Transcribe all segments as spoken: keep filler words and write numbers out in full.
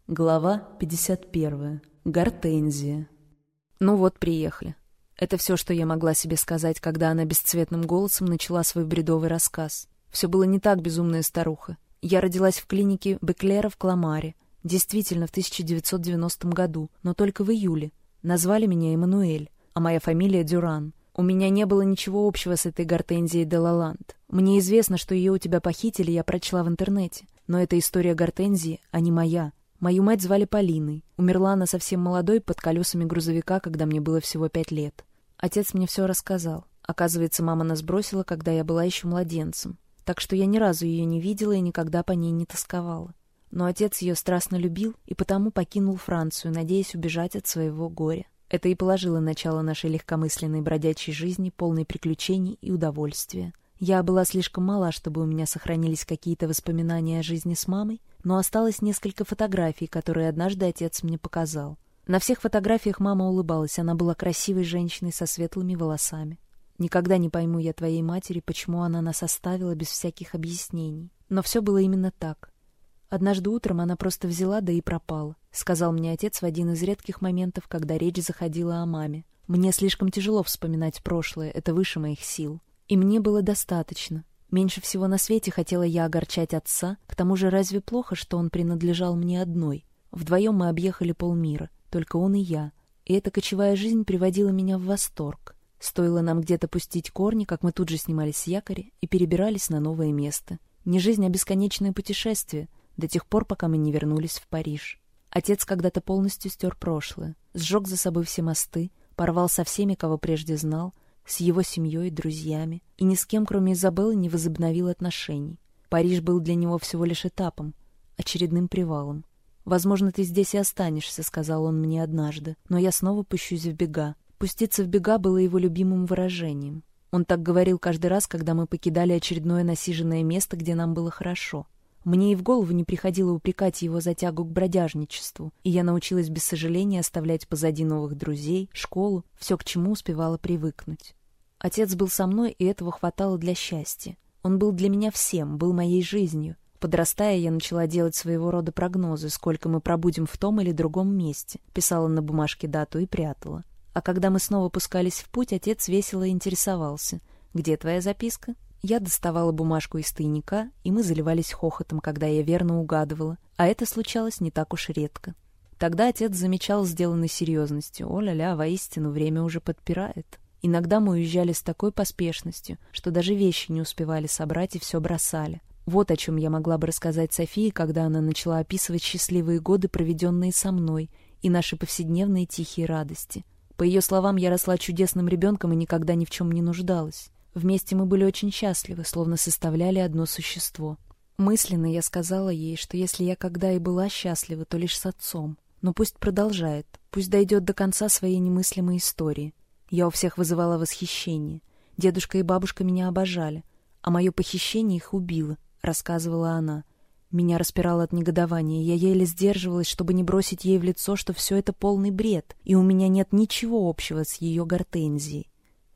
Глава пятьдесят первая. Гортензия. Ну вот, приехали. Это все, что я могла себе сказать, когда она бесцветным голосом начала свой бредовый рассказ. Все было не так, безумная старуха. Я родилась в клинике Беклера в Кламаре. Действительно, в тысяча девятьсот девяностом году, но только в июле. Назвали меня Эммануэль, а моя фамилия Дюран. У меня не было ничего общего с этой Гортензией де Лаланд. Мне известно, что ее у тебя похитили, я прочла в интернете. Но это история Гортензии, а не моя. Мою мать звали Полиной. Умерла она совсем молодой под колесами грузовика, когда мне было всего пять лет. Отец мне все рассказал. Оказывается, мама нас бросила, когда я была еще младенцем. Так что я ни разу ее не видела и никогда по ней не тосковала. Но отец ее страстно любил и потому покинул Францию, надеясь убежать от своего горя. Это и положило начало нашей легкомысленной бродячей жизни, полной приключений и удовольствия. Я была слишком мала, чтобы у меня сохранились какие-то воспоминания о жизни с мамой, но осталось несколько фотографий, которые однажды отец мне показал. На всех фотографиях мама улыбалась, она была красивой женщиной со светлыми волосами. Никогда не пойму я твоей матери, почему она нас оставила без всяких объяснений. Но все было именно так. Однажды утром она просто взяла, да и пропала, сказал мне отец в один из редких моментов, когда речь заходила о маме. Мне слишком тяжело вспоминать прошлое, это выше моих сил. И мне было достаточно. Меньше всего на свете хотела я огорчать отца, к тому же разве плохо, что он принадлежал мне одной? Вдвоем мы объехали полмира, только он и я. И эта кочевая жизнь приводила меня в восторг. Стоило нам где-то пустить корни, как мы тут же снимались с якоря и перебирались на новое место. Не жизнь, а бесконечное путешествие, до тех пор, пока мы не вернулись в Париж. Отец когда-то полностью стер прошлое, сжег за собой все мосты, порвал со всеми, кого прежде знал, с его семьей и друзьями, и ни с кем, кроме Изабеллы, не возобновил отношений. Париж был для него всего лишь этапом, очередным привалом. «Возможно, ты здесь и останешься», — сказал он мне однажды, «но я снова пущусь в бега». «Пуститься в бега» было его любимым выражением. Он так говорил каждый раз, когда мы покидали очередное насиженное место, где нам было хорошо. Мне и в голову не приходило упрекать его за тягу к бродяжничеству, и я научилась без сожаления оставлять позади новых друзей, школу, все, к чему успевала привыкнуть. Отец был со мной, и этого хватало для счастья. Он был для меня всем, был моей жизнью. Подрастая, я начала делать своего рода прогнозы, сколько мы пробудем в том или другом месте, писала на бумажке дату и прятала. А когда мы снова пускались в путь, отец весело интересовался: «Где твоя записка?» Я доставала бумажку из тайника, и мы заливались хохотом, когда я верно угадывала, а это случалось не так уж редко. Тогда отец замечал сделанной серьезностью: «О-ля-ля, воистину, время уже подпирает». Иногда мы уезжали с такой поспешностью, что даже вещи не успевали собрать и все бросали. Вот о чем я могла бы рассказать Софии, когда она начала описывать счастливые годы, проведенные со мной, и наши повседневные тихие радости. По ее словам, я росла чудесным ребенком и никогда ни в чем не нуждалась. Вместе мы были очень счастливы, словно составляли одно существо. Мысленно я сказала ей, что если я когда и была счастлива, то лишь с отцом. Но пусть продолжает, пусть дойдет до конца своей немыслимой истории. Я у всех вызывала восхищение. Дедушка и бабушка меня обожали, а мое похищение их убило, рассказывала она. Меня распирало от негодования, я еле сдерживалась, чтобы не бросить ей в лицо, что все это полный бред, и у меня нет ничего общего с ее Гортензией.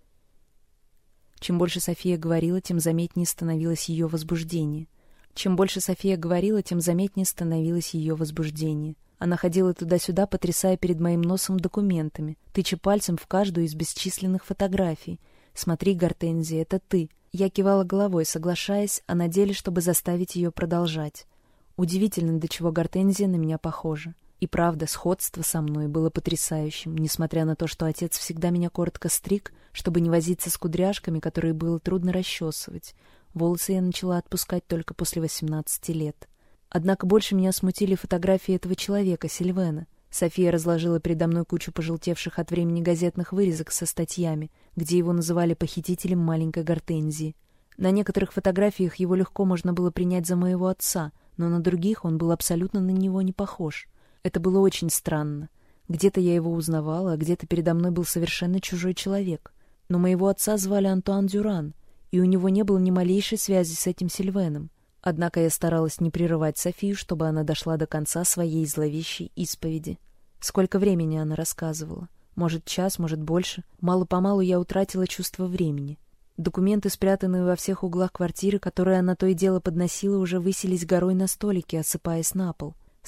Чем больше София говорила, тем заметнее становилось ее возбуждение. Чем больше София говорила, тем заметнее становилось ее возбуждение. Она ходила туда-сюда, потрясая перед моим носом документами, тыча пальцем в каждую из бесчисленных фотографий. «Смотри, Гортензия, это ты». Я кивала головой, соглашаясь, а на деле, чтобы заставить ее продолжать. Удивительно, до чего Гортензия на меня похожа. И правда, сходство со мной было потрясающим, несмотря на то, что отец всегда меня коротко стриг, чтобы не возиться с кудряшками, которые было трудно расчесывать. Волосы я начала отпускать только после восемнадцати лет. Однако больше меня смутили фотографии этого человека, Сильвена. София разложила передо мной кучу пожелтевших от времени газетных вырезок со статьями, где его называли похитителем маленькой Гортензии. На некоторых фотографиях его легко можно было принять за моего отца, но на других он был абсолютно на него не похож. Это было очень странно. Где-то я его узнавала, а где-то передо мной был совершенно чужой человек. Но моего отца звали Антуан Дюран, и у него не было ни малейшей связи с этим Сильвеном. Однако я старалась не прерывать Софию, чтобы она дошла до конца своей зловещей исповеди. Сколько времени она рассказывала? Может, час, может, больше. Мало-помалу я утратила чувство времени. Документы, спрятанные во всех углах квартиры, которые она то и дело подносила, уже высились горой на столике, осыпаясь на пол.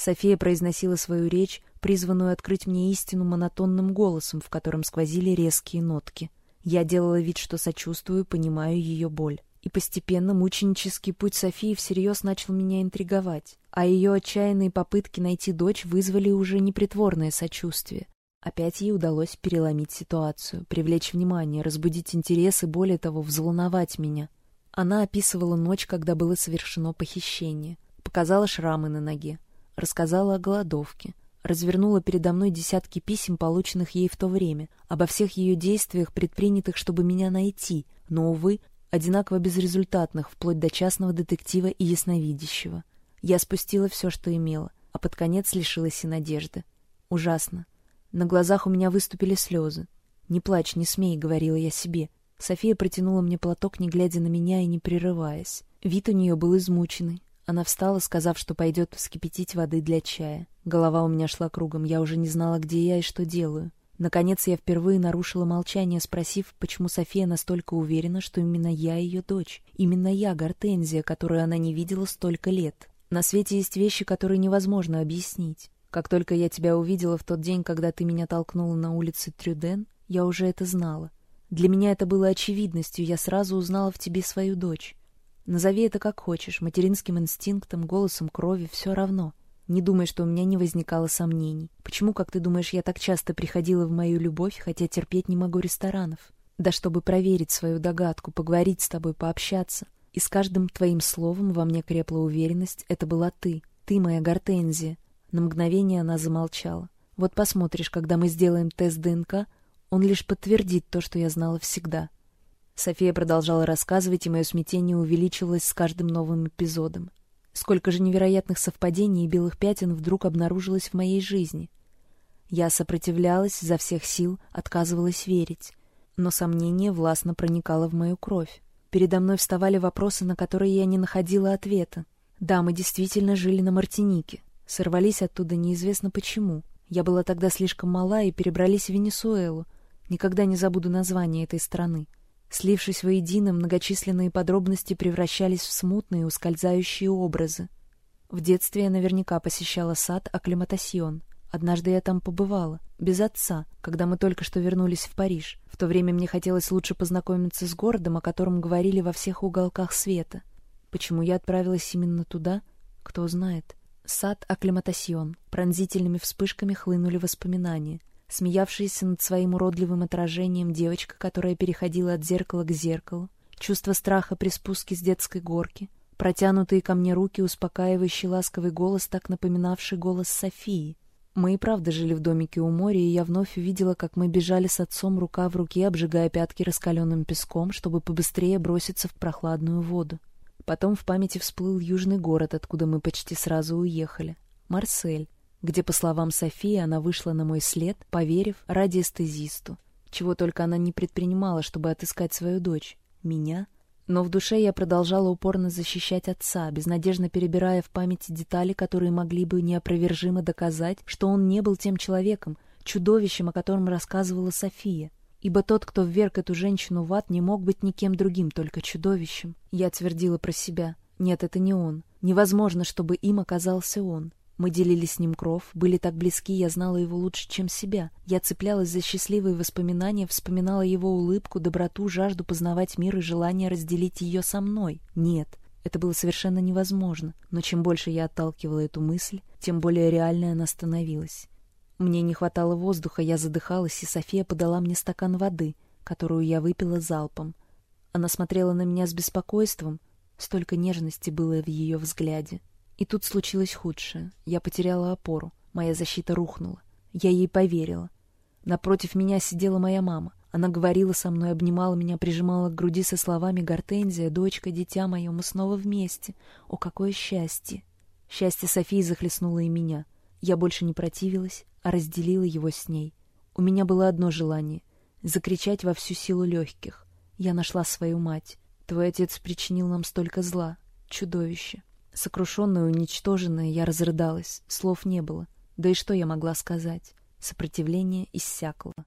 София произносила свою речь, призванную открыть мне истину монотонным голосом, в котором сквозили резкие нотки. Я делала вид, что сочувствую, понимаю ее боль. И постепенно мученический путь Софии всерьез начал меня интриговать, а ее отчаянные попытки найти дочь вызвали уже непритворное сочувствие. Опять ей удалось переломить ситуацию, привлечь внимание, разбудить интерес и, более того, взволновать меня. Она описывала ночь, когда было совершено похищение, показала шрамы на ноге, рассказала о голодовке, развернула передо мной десятки писем, полученных ей в то время, обо всех ее действиях, предпринятых, чтобы меня найти, но, увы, одинаково безрезультатных, вплоть до частного детектива и ясновидящего. Я спустила все, что имела, а под конец лишилась и надежды. Ужасно. На глазах у меня выступили слезы. «Не плачь, не смей», — говорила я себе. София протянула мне платок, не глядя на меня и не прерываясь. Вид у нее был измученный. Она встала, сказав, что пойдет вскипятить воды для чая. Голова у меня шла кругом, я уже не знала, где я и что делаю. Наконец я впервые нарушила молчание, спросив, почему София настолько уверена, что именно я ее дочь. Именно я, Гортензия, которую она не видела столько лет. На свете есть вещи, которые невозможно объяснить. Как только я тебя увидела в тот день, когда ты меня толкнула на улице Трюден, я уже это знала. Для меня это было очевидностью, я сразу узнала в тебе свою дочь. Назови это как хочешь, материнским инстинктом, голосом крови, все равно. Не думай, что у меня не возникало сомнений. Почему, как ты думаешь, я так часто приходила в мою любовь, хотя терпеть не могу ресторанов? Да чтобы проверить свою догадку, поговорить с тобой, пообщаться. И с каждым твоим словом во мне крепла уверенность, это была ты. Ты моя Гортензия. На мгновение она замолчала. Вот посмотришь, когда мы сделаем тест ДНК, он лишь подтвердит то, что я знала всегда. София продолжала рассказывать, и мое смятение увеличилось с каждым новым эпизодом. Сколько же невероятных совпадений и белых пятен вдруг обнаружилось в моей жизни. Я сопротивлялась изо всех сил, отказывалась верить. Но сомнение властно проникало в мою кровь. Передо мной вставали вопросы, на которые я не находила ответа. Да, мы действительно жили на Мартинике. Сорвались оттуда неизвестно почему. Я была тогда слишком мала, и перебрались в Венесуэлу. Никогда не забуду название этой страны. Слившись воедино, многочисленные подробности превращались в смутные, ускользающие образы. В детстве я наверняка посещала сад Акклиматасьон. Однажды я там побывала, без отца, когда мы только что вернулись в Париж. В то время мне хотелось лучше познакомиться с городом, о котором говорили во всех уголках света. Почему я отправилась именно туда, кто знает. Сад Акклиматасьон. Пронзительными вспышками хлынули воспоминания. Смеявшаяся над своим уродливым отражением девочка, которая переходила от зеркала к зеркалу, чувство страха при спуске с детской горки, протянутые ко мне руки, успокаивающий ласковый голос, так напоминавший голос Софии. Мы и правда жили в домике у моря, и я вновь увидела, как мы бежали с отцом рука в руке, обжигая пятки раскаленным песком, чтобы побыстрее броситься в прохладную воду. Потом в памяти всплыл южный город, откуда мы почти сразу уехали. Марсель, где, по словам Софии, она вышла на мой след, поверив радиэстезисту. Чего только она не предпринимала, чтобы отыскать свою дочь. Меня? Но в душе я продолжала упорно защищать отца, безнадежно перебирая в памяти детали, которые могли бы неопровержимо доказать, что он не был тем человеком, чудовищем, о котором рассказывала София. Ибо тот, кто вверг эту женщину в ад, не мог быть никем другим, только чудовищем. Я твердила про себя. Нет, это не он. Невозможно, чтобы им оказался он. Мы делили с ним кров, были так близки, я знала его лучше, чем себя. Я цеплялась за счастливые воспоминания, вспоминала его улыбку, доброту, жажду познавать мир и желание разделить ее со мной. Нет, это было совершенно невозможно. Но чем больше я отталкивала эту мысль, тем более реальной она становилась. Мне не хватало воздуха, я задыхалась, и София подала мне стакан воды, которую я выпила залпом. Она смотрела на меня с беспокойством, столько нежности было в ее взгляде. И тут случилось худшее. Я потеряла опору. Моя защита рухнула. Я ей поверила. Напротив меня сидела моя мама. Она говорила со мной, обнимала меня, прижимала к груди со словами: «Гортензия, дочка, дитя мое, мы снова вместе. О, какое счастье!» Счастье Софии захлестнуло и меня. Я больше не противилась, а разделила его с ней. У меня было одно желание — закричать во всю силу легких. Я нашла свою мать. Твой отец причинил нам столько зла. Чудовище. Сокрушенная, уничтоженная, я разрыдалась. Слов не было. Да и что я могла сказать? Сопротивление иссякло.